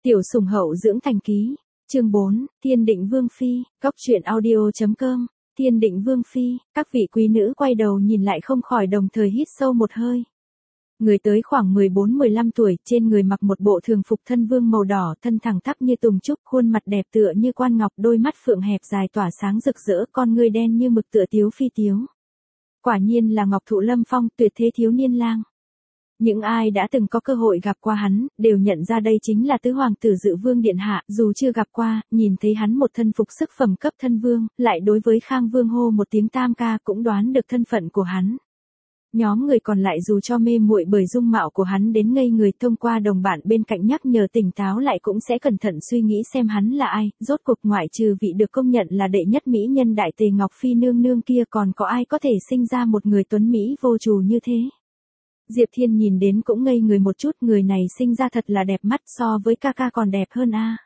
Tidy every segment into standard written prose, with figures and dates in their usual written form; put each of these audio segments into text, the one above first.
Tiểu sủng hậu dưỡng thành ký. Chương 4, Thiên Định Vương Phi, Cóc truyện audio.com. Thiên Định Vương Phi, các vị quý nữ quay đầu nhìn lại không khỏi đồng thời hít sâu một hơi. Người tới khoảng 14-15 tuổi, trên người mặc một bộ thường phục thân vương màu đỏ, thân thẳng tắp như tùng trúc, khuôn mặt đẹp tựa như quan ngọc, đôi mắt phượng hẹp dài tỏa sáng rực rỡ, con ngươi đen như mực tựa tiếu phi tiếu. Quả nhiên là Ngọc Thụ Lâm Phong, tuyệt thế thiếu niên lang. Những ai đã từng có cơ hội gặp qua hắn, đều nhận ra đây chính là tứ hoàng tử Dự Vương điện hạ, dù chưa gặp qua, nhìn thấy hắn một thân phục sức phẩm cấp thân vương, lại đối với Khang Vương hô một tiếng tam ca cũng đoán được thân phận của hắn. Nhóm người còn lại dù cho mê muội bởi dung mạo của hắn đến ngây người, thông qua đồng bạn bên cạnh nhắc nhở tỉnh táo lại cũng sẽ cẩn thận suy nghĩ xem hắn là ai, rốt cuộc ngoại trừ vị được công nhận là đệ nhất mỹ nhân đại tề Ngọc Phi nương nương kia còn có ai có thể sinh ra một người tuấn Mỹ vô trù như thế. Diệp Thiên nhìn đến cũng ngây người một chút, người này sinh ra thật là đẹp mắt, so với ca ca còn đẹp hơn a.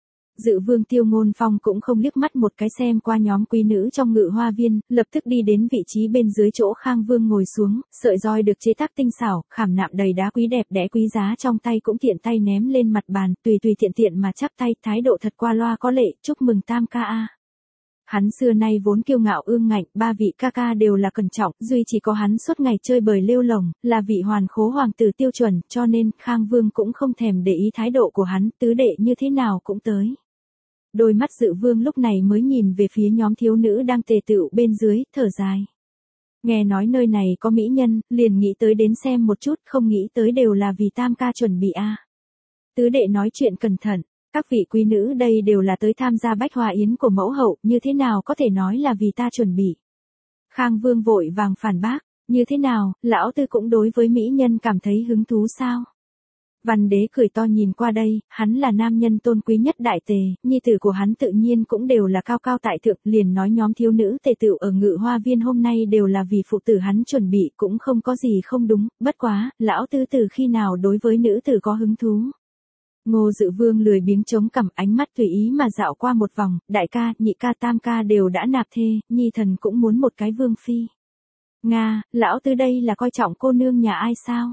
Dự Vương Tiêu Ngôn Phong cũng không liếc mắt một cái xem qua nhóm quý nữ trong Ngự Hoa Viên, lập tức đi đến vị trí bên dưới chỗ Khang Vương ngồi xuống, sợi roi được chế tác tinh xảo, khảm nạm đầy đá quý đẹp đẽ quý giá trong tay cũng tiện tay ném lên mặt bàn, tùy tiện tiện mà chắp tay, thái độ thật qua loa có lệ, chúc mừng tam ca a. Hắn xưa nay vốn kiêu ngạo ương ngạnh, ba vị ca ca đều là cẩn trọng, duy chỉ có hắn suốt ngày chơi bời lêu lồng, là vị hoàn khố hoàng tử tiêu chuẩn, cho nên Khang Vương cũng không thèm để ý thái độ của hắn, tứ đệ như thế nào cũng tới. Đôi mắt Dự Vương lúc này mới nhìn về phía nhóm thiếu nữ đang tề tựu bên dưới, thở dài. Nghe nói nơi này có mỹ nhân, liền nghĩ tới đến xem một chút, không nghĩ tới đều là vì tam ca chuẩn bị a. Tứ đệ nói chuyện cẩn thận. Các vị quý nữ đây đều là tới tham gia bách hoa yến của mẫu hậu, như thế nào có thể nói là vì ta chuẩn bị. Khang Vương vội vàng phản bác, như thế nào, lão tư cũng đối với mỹ nhân cảm thấy hứng thú sao? Văn đế cười to nhìn qua đây, hắn là nam nhân tôn quý nhất đại tề, nhi tử của hắn tự nhiên cũng đều là cao cao tại thượng, liền nói nhóm thiếu nữ tề tựu ở Ngự Hoa Viên hôm nay đều là vì phụ tử hắn chuẩn bị, cũng không có gì không đúng, bất quá, lão tư từ khi nào đối với nữ tử có hứng thú. Ngô Dự Vương lười biếng chống cằm, ánh mắt tùy ý mà dạo qua một vòng, đại ca, nhị ca, tam ca đều đã nạp thê, nhi thần cũng muốn một cái vương phi. Nga, lão tư đây là coi trọng cô nương nhà ai sao?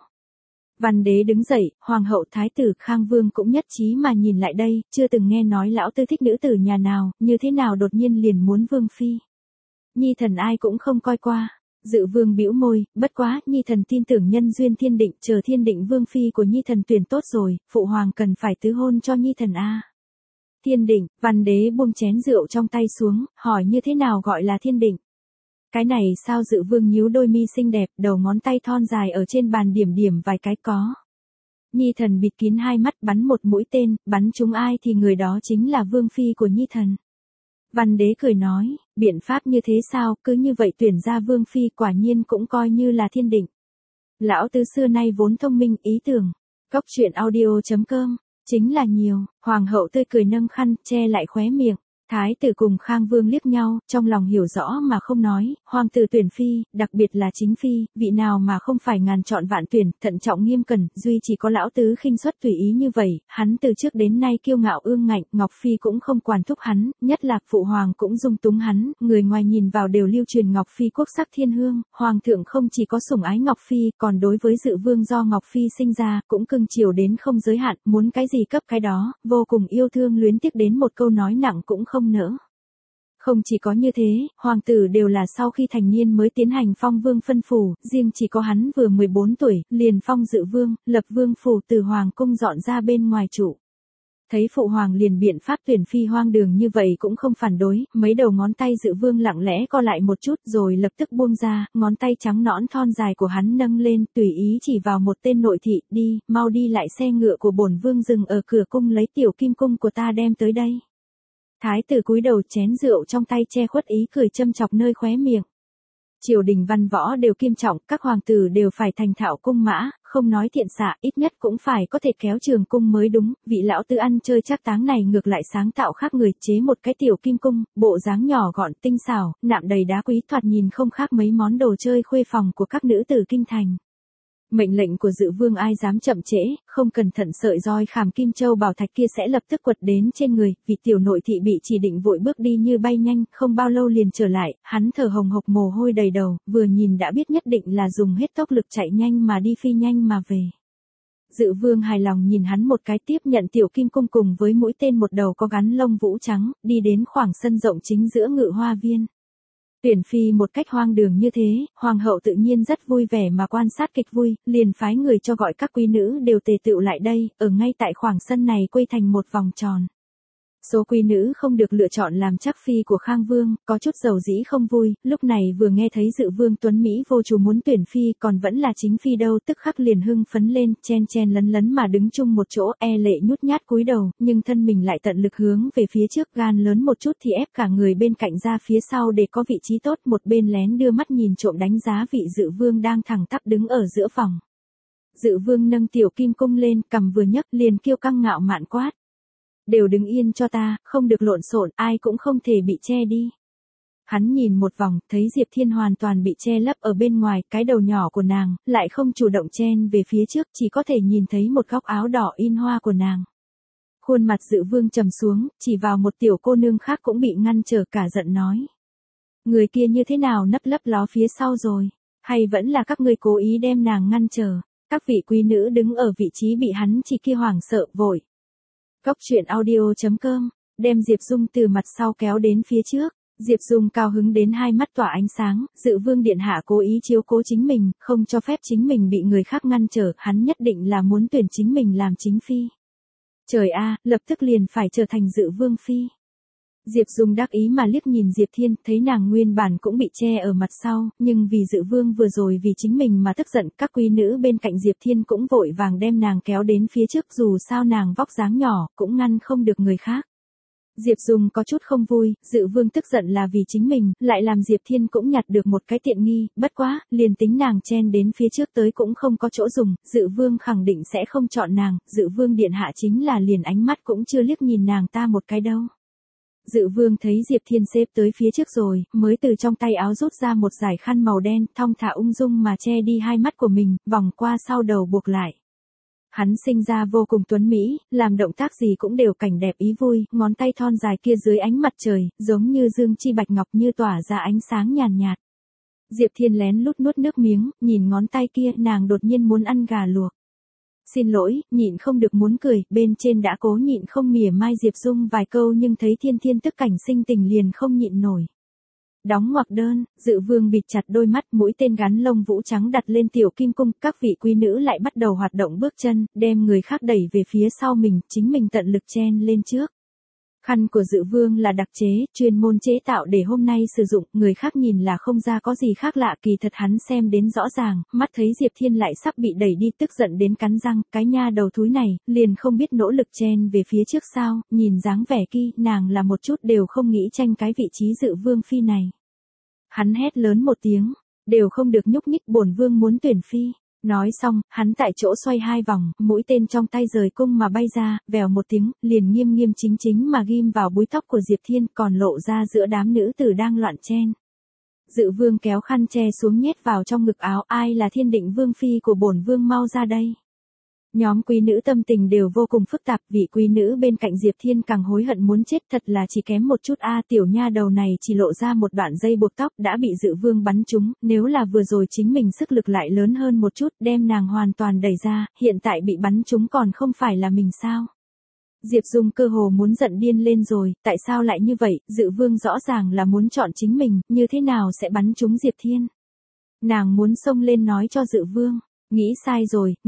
Văn đế đứng dậy, hoàng hậu thái tử Khang Vương cũng nhất trí mà nhìn lại đây, chưa từng nghe nói lão tư thích nữ tử nhà nào, như thế nào đột nhiên liền muốn vương phi. Nhi thần ai cũng không coi qua. Dự Vương bĩu môi, bất quá, nhi thần tin tưởng nhân duyên thiên định, chờ Thiên Định Vương phi của nhi thần tuyển tốt rồi, phụ hoàng cần phải tứ hôn cho nhi thần a. Thiên định, văn đế buông chén rượu trong tay xuống, hỏi như thế nào gọi là thiên định. Cái này sao? Dự Vương nhíu đôi mi xinh đẹp, đầu ngón tay thon dài ở trên bàn điểm điểm vài cái có. Nhi thần bịt kín hai mắt, bắn một mũi tên, bắn trúng ai thì người đó chính là vương phi của nhi thần. Văn đế cười nói, biện pháp như thế sao, cứ như vậy tuyển ra vương phi quả nhiên cũng coi như là thiên định. Lão tứ xưa nay vốn thông minh, ý tưởng. Cóc truyện audio.com, chính là nhiều, hoàng hậu tươi cười nâng khăn, che lại khóe miệng. Thái tử cùng Khang Vương liếc nhau, trong lòng hiểu rõ mà không nói, hoàng tử tuyển phi, đặc biệt là chính phi, vị nào mà không phải ngàn chọn vạn tuyển, thận trọng nghiêm cẩn, duy chỉ có lão tứ khinh suất tùy ý như vậy, hắn từ trước đến nay kiêu ngạo ương ngạnh, Ngọc Phi cũng không quản thúc hắn, nhất là phụ hoàng cũng dung túng hắn, người ngoài nhìn vào đều lưu truyền Ngọc Phi quốc sắc thiên hương, hoàng thượng không chỉ có sủng ái Ngọc Phi, còn đối với Dự Vương do Ngọc Phi sinh ra, cũng cưng chiều đến không giới hạn, muốn cái gì cấp cái đó, vô cùng yêu thương luyến tiếc đến một câu nói nặng cũng không nỡ. Không chỉ có như thế, hoàng tử đều là sau khi thành niên mới tiến hành phong vương phân phủ, riêng chỉ có hắn vừa 14 tuổi, liền phong Dự Vương, lập vương phủ từ hoàng cung dọn ra bên ngoài trụ. Thấy phụ hoàng liền biện pháp tuyển phi hoang đường như vậy cũng không phản đối, mấy đầu ngón tay Dự Vương lặng lẽ co lại một chút rồi lập tức buông ra, ngón tay trắng nõn thon dài của hắn nâng lên, tùy ý chỉ vào một tên nội thị, đi, mau đi lại xe ngựa của bổn vương dừng ở cửa cung lấy tiểu kim cung của ta đem tới đây. Thái tử cúi đầu, chén rượu trong tay che khuất ý cười châm chọc nơi khóe miệng. Triều đình văn võ đều kiêm trọng, các hoàng tử đều phải thành thạo cung mã, không nói thiện xạ, ít nhất cũng phải có thể kéo trường cung mới đúng, vị lão tư ăn chơi trác táng này ngược lại sáng tạo khác người, chế một cái tiểu kim cung, bộ dáng nhỏ gọn tinh xảo, nạm đầy đá quý, thoạt nhìn không khác mấy món đồ chơi khuê phòng của các nữ tử kinh thành. Mệnh lệnh của Dự Vương ai dám chậm trễ, không cẩn thận sợi roi khảm kim châu bảo thạch kia sẽ lập tức quật đến trên người, vị tiểu nội thị bị chỉ định vội bước đi như bay nhanh, không bao lâu liền trở lại, hắn thở hồng hộc mồ hôi đầy đầu, vừa nhìn đã biết nhất định là dùng hết tốc lực chạy nhanh mà đi phi nhanh mà về. Dự Vương hài lòng nhìn hắn một cái, tiếp nhận tiểu kim cung cùng với mũi tên một đầu có gắn lông vũ trắng, đi đến khoảng sân rộng chính giữa Ngự Hoa Viên. Tuyển phi một cách hoang đường như thế, hoàng hậu tự nhiên rất vui vẻ mà quan sát kịch vui, liền phái người cho gọi các quý nữ đều tề tựu lại đây, ở ngay tại khoảng sân này quây thành một vòng tròn. Số quý nữ không được lựa chọn làm trắc phi của Khang Vương, có chút dầu dĩ không vui, lúc này vừa nghe thấy Dự Vương tuấn Mỹ vô chủ muốn tuyển phi còn vẫn là chính phi đâu, tức khắc liền hưng phấn lên, chen chen lấn lấn mà đứng chung một chỗ, e lệ nhút nhát cúi đầu, nhưng thân mình lại tận lực hướng về phía trước, gan lớn một chút thì ép cả người bên cạnh ra phía sau để có vị trí tốt, một bên lén đưa mắt nhìn trộm đánh giá vị Dự Vương đang thẳng tắp đứng ở giữa phòng. Dự Vương nâng tiểu kim cung lên, cầm vừa nhấc liền kiêu căng ngạo mạn quát. Đều đứng yên cho ta, không được lộn xộn, ai cũng không thể bị che đi. Hắn nhìn một vòng, thấy Diệp Thiên hoàn toàn bị che lấp ở bên ngoài, cái đầu nhỏ của nàng, lại không chủ động chen về phía trước, chỉ có thể nhìn thấy một góc áo đỏ in hoa của nàng. Khuôn mặt Dự Vương trầm xuống, chỉ vào một tiểu cô nương khác cũng bị ngăn trở, cả giận nói. Người kia như thế nào nấp lấp ló phía sau rồi, hay vẫn là các ngươi cố ý đem nàng ngăn trở, các vị quý nữ đứng ở vị trí bị hắn chỉ kia hoảng sợ vội. Cốc truyện audio.com, đem Diệp Dung từ mặt sau kéo đến phía trước. Diệp Dung cao hứng đến hai mắt tỏa ánh sáng, Dự Vương điện hạ cố ý chiếu cố chính mình, không cho phép chính mình bị người khác ngăn trở, hắn nhất định là muốn tuyển chính mình làm chính phi. Trời a, lập tức liền phải trở thành Dự Vương phi. Diệp Dung đắc ý mà liếc nhìn Diệp Thiên, thấy nàng nguyên bản cũng bị che ở mặt sau, nhưng vì Dự Vương vừa rồi vì chính mình mà tức giận, các quý nữ bên cạnh Diệp Thiên cũng vội vàng đem nàng kéo đến phía trước, dù sao nàng vóc dáng nhỏ, cũng ngăn không được người khác. Diệp Dung có chút không vui, Dự Vương tức giận là vì chính mình, lại làm Diệp Thiên cũng nhặt được một cái tiện nghi, bất quá, liền tính nàng chen đến phía trước tới cũng không có chỗ dùng, Dự Vương khẳng định sẽ không chọn nàng, Dự Vương điện hạ chính là liền ánh mắt cũng chưa liếc nhìn nàng ta một cái đâu. Dự Vương thấy Diệp Thiên xếp tới phía trước rồi, mới từ trong tay áo rút ra một dải khăn màu đen, thong thả ung dung mà che đi hai mắt của mình, vòng qua sau đầu buộc lại. Hắn sinh ra vô cùng tuấn mỹ, làm động tác gì cũng đều cảnh đẹp ý vui, ngón tay thon dài kia dưới ánh mặt trời, giống như dương chi bạch ngọc như tỏa ra ánh sáng nhàn nhạt. Diệp Thiên lén lút nuốt nước miếng, nhìn ngón tay kia, nàng đột nhiên muốn ăn gà luộc. Xin lỗi, nhịn không được muốn cười, bên trên đã cố nhịn không mỉa mai Diệp Dung vài câu nhưng thấy Thiên Thiên tức cảnh sinh tình liền không nhịn nổi. Đóng ngoặc đơn, Dự Vương bịt chặt đôi mắt, mũi tên gắn lông vũ trắng đặt lên tiểu kim cung, các vị quý nữ lại bắt đầu hoạt động bước chân, đem người khác đẩy về phía sau mình, chính mình tận lực chen lên trước. Khăn của Dự Vương là đặc chế, chuyên môn chế tạo để hôm nay sử dụng, người khác nhìn là không ra có gì khác lạ, kỳ thật hắn xem đến rõ ràng, mắt thấy Diệp Thiên lại sắp bị đẩy đi, tức giận đến cắn răng, cái nha đầu thúi này, liền không biết nỗ lực chen về phía trước sao, nhìn dáng vẻ kia, nàng là một chút đều không nghĩ tranh cái vị trí Dự Vương phi này. Hắn hét lớn một tiếng, đều không được nhúc nhích, bổn vương muốn tuyển phi. Nói xong, hắn tại chỗ xoay hai vòng, mũi tên trong tay rời cung mà bay ra, vèo một tiếng, liền nghiêm nghiêm chính chính mà ghim vào búi tóc của Diệp Thiên, còn lộ ra giữa đám nữ tử đang loạn chen. Dự Vương kéo khăn che xuống nhét vào trong ngực áo, ai là Thiên Định Vương phi của bổn vương mau ra đây. Nhóm quý nữ tâm tình đều vô cùng phức tạp, vị quý nữ bên cạnh Diệp Thiên càng hối hận muốn chết, thật là chỉ kém một chút a, tiểu nha đầu này chỉ lộ ra một đoạn dây buộc tóc đã bị Dự Vương bắn trúng, nếu là vừa rồi chính mình sức lực lại lớn hơn một chút, đem nàng hoàn toàn đẩy ra, hiện tại bị bắn trúng còn không phải là mình sao? Diệp Dung cơ hồ muốn giận điên lên rồi, tại sao lại như vậy, Dự Vương rõ ràng là muốn chọn chính mình, như thế nào sẽ bắn trúng Diệp Thiên? Nàng muốn xông lên nói cho Dự Vương, nghĩ sai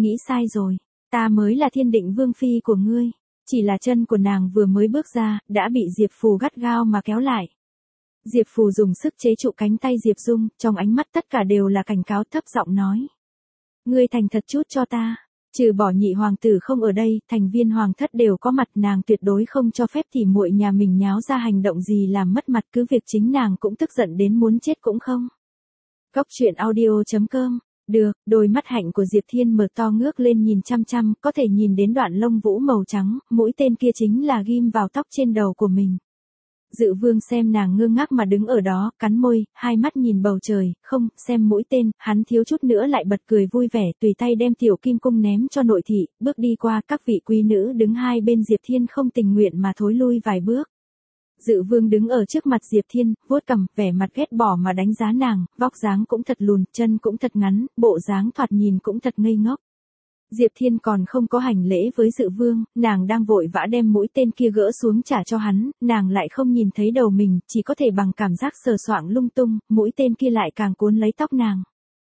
rồi. Ta mới là Thiên Định Vương phi của ngươi. Chỉ là chân của nàng vừa mới bước ra, đã bị Diệp Phù gắt gao mà kéo lại. Diệp Phù dùng sức chế trụ cánh tay Diệp Dung, trong ánh mắt tất cả đều là cảnh cáo, thấp giọng nói. Ngươi thành thật chút cho ta. Trừ bỏ nhị hoàng tử không ở đây, thành viên hoàng thất đều có mặt, nàng tuyệt đối không cho phép tỉ muội nhà mình nháo ra hành động gì làm mất mặt, cứ việc chính nàng cũng tức giận đến muốn chết cũng không. Cốc truyện audio.com. Được, đôi mắt hạnh của Diệp Thiên mở to ngước lên nhìn chăm chăm, có thể nhìn đến đoạn lông vũ màu trắng, mũi tên kia chính là ghim vào tóc trên đầu của mình. Dự Vương xem nàng ngơ ngác mà đứng ở đó, cắn môi, hai mắt nhìn bầu trời, không, xem mũi tên, hắn thiếu chút nữa lại bật cười vui vẻ, tùy tay đem tiểu kim cung ném cho nội thị, bước đi qua, các vị quý nữ đứng hai bên Diệp Thiên không tình nguyện mà thối lui vài bước. Dự Vương đứng ở trước mặt Diệp Thiên, vuốt cằm, vẻ mặt ghét bỏ mà đánh giá nàng, vóc dáng cũng thật lùn, chân cũng thật ngắn, bộ dáng thoạt nhìn cũng thật ngây ngốc. Diệp Thiên còn không có hành lễ với Dự Vương, nàng đang vội vã đem mũi tên kia gỡ xuống trả cho hắn, nàng lại không nhìn thấy đầu mình, chỉ có thể bằng cảm giác sờ soạng lung tung, mũi tên kia lại càng cuốn lấy tóc nàng.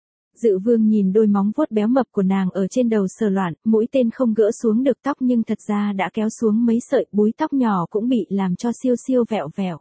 Dự Vương nhìn đôi móng vuốt béo mập của nàng ở trên đầu sờ loạn, mũi tên không gỡ xuống được tóc nhưng thật ra đã kéo xuống mấy sợi, búi tóc nhỏ cũng bị làm cho siêu siêu vẹo vẹo.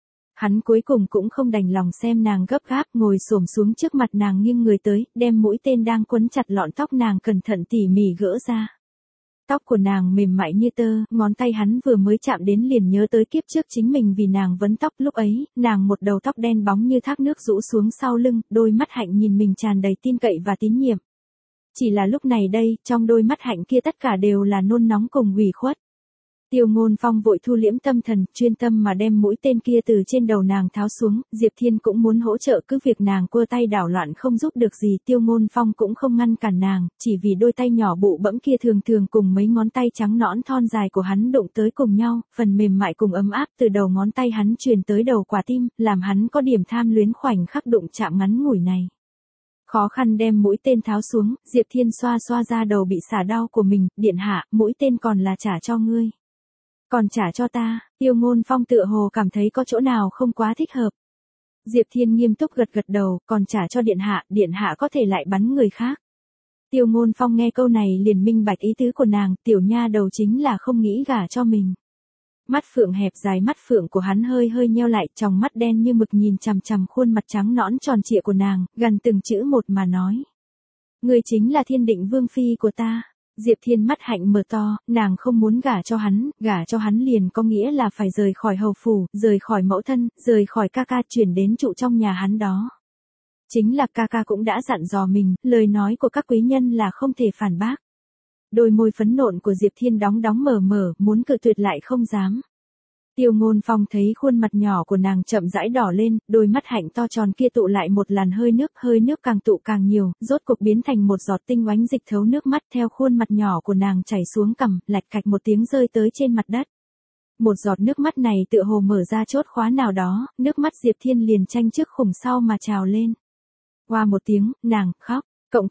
Hắn cuối cùng cũng không đành lòng xem nàng gấp gáp, ngồi xổm xuống trước mặt nàng nghiêng người tới, đem mũi tên đang quấn chặt lọn tóc nàng cẩn thận tỉ mỉ gỡ ra. Tóc của nàng mềm mại như tơ, ngón tay hắn vừa mới chạm đến liền nhớ tới kiếp trước chính mình vì nàng vấn tóc, lúc ấy, nàng một đầu tóc đen bóng như thác nước rũ xuống sau lưng, đôi mắt hạnh nhìn mình tràn đầy tin cậy và tín nhiệm. Chỉ là lúc này đây, trong đôi mắt hạnh kia tất cả đều là nôn nóng cùng ủy khuất. Tiêu Ngôn Phong vội thu liễm tâm thần, chuyên tâm mà đem mũi tên kia từ trên đầu nàng tháo xuống, Diệp Thiên cũng muốn hỗ trợ, cứ việc nàng quơ tay đảo loạn không giúp được gì, Tiêu Ngôn Phong cũng không ngăn cản nàng, chỉ vì đôi tay nhỏ bụ bẫm kia thường thường cùng mấy ngón tay trắng nõn thon dài của hắn đụng tới cùng nhau, phần mềm mại cùng ấm áp từ đầu ngón tay hắn truyền tới đầu quả tim, làm hắn có điểm tham luyến khoảnh khắc đụng chạm ngắn ngủi này. Khó khăn đem mũi tên tháo xuống, Diệp Thiên xoa xoa ra đầu bị xả đau của mình, điện hạ, mũi tên còn là trả cho ngươi. Còn trả cho ta, Tiêu Ngôn Phong tựa hồ cảm thấy có chỗ nào không quá thích hợp. Diệp Thiên nghiêm túc gật gật đầu, còn trả cho điện hạ có thể lại bắn người khác. Tiêu Ngôn Phong nghe câu này liền minh bạch ý tứ của nàng, tiểu nha đầu chính là không nghĩ gả cho mình. Mắt phượng hẹp dài, mắt phượng của hắn hơi hơi nheo lại, tròng mắt đen như mực nhìn chằm chằm khuôn mặt trắng nõn tròn trịa của nàng, gần từng chữ một mà nói. Ngươi chính là Thiên Định Vương phi của ta. Diệp Thiên mắt hạnh mở to, nàng không muốn gả cho hắn liền có nghĩa là phải rời khỏi hầu phủ, rời khỏi mẫu thân, rời khỏi ca ca chuyển đến trụ trong nhà hắn đó. Chính là ca ca cũng đã dặn dò mình, lời nói của các quý nhân là không thể phản bác. Đôi môi phấn nộn của Diệp Thiên đóng mở, muốn cự tuyệt lại không dám. Tiêu Ngôn Phong thấy khuôn mặt nhỏ của nàng chậm rãi đỏ lên, đôi mắt hạnh to tròn kia tụ lại một làn hơi nước càng tụ càng nhiều, rốt cuộc biến thành một giọt tinh oánh dịch thấu nước mắt theo khuôn mặt nhỏ của nàng chảy xuống cằm, lạch cạch một tiếng rơi tới trên mặt đất. Một giọt nước mắt này tựa hồ mở ra chốt khóa nào đó, nước mắt Diệp Thiên liền tranh trước khủng sau mà trào lên. Qua một tiếng, nàng khóc, cộng.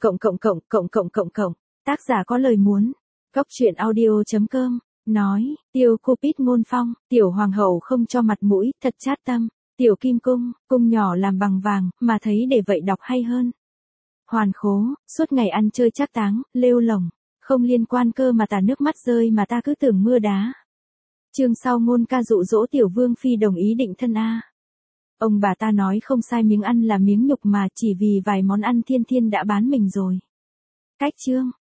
Tác giả có lời muốn. Góc truyện audio.com nói, Tiêu Cupid Ngôn Phong, tiểu hoàng hậu không cho mặt mũi, thật chát tâm, tiểu kim cung nhỏ làm bằng vàng, mà thấy để vậy đọc hay hơn. Hoàn khố, suốt ngày ăn chơi trác táng, lêu lổng, không liên quan cơ mà tả nước mắt rơi mà ta cứ tưởng mưa đá. Chương sau ngôn ca dụ dỗ tiểu vương phi đồng ý định thân a. Ông bà ta nói không sai, miếng ăn là miếng nhục mà, chỉ vì vài món ăn thiên đã bán mình rồi. Cách chương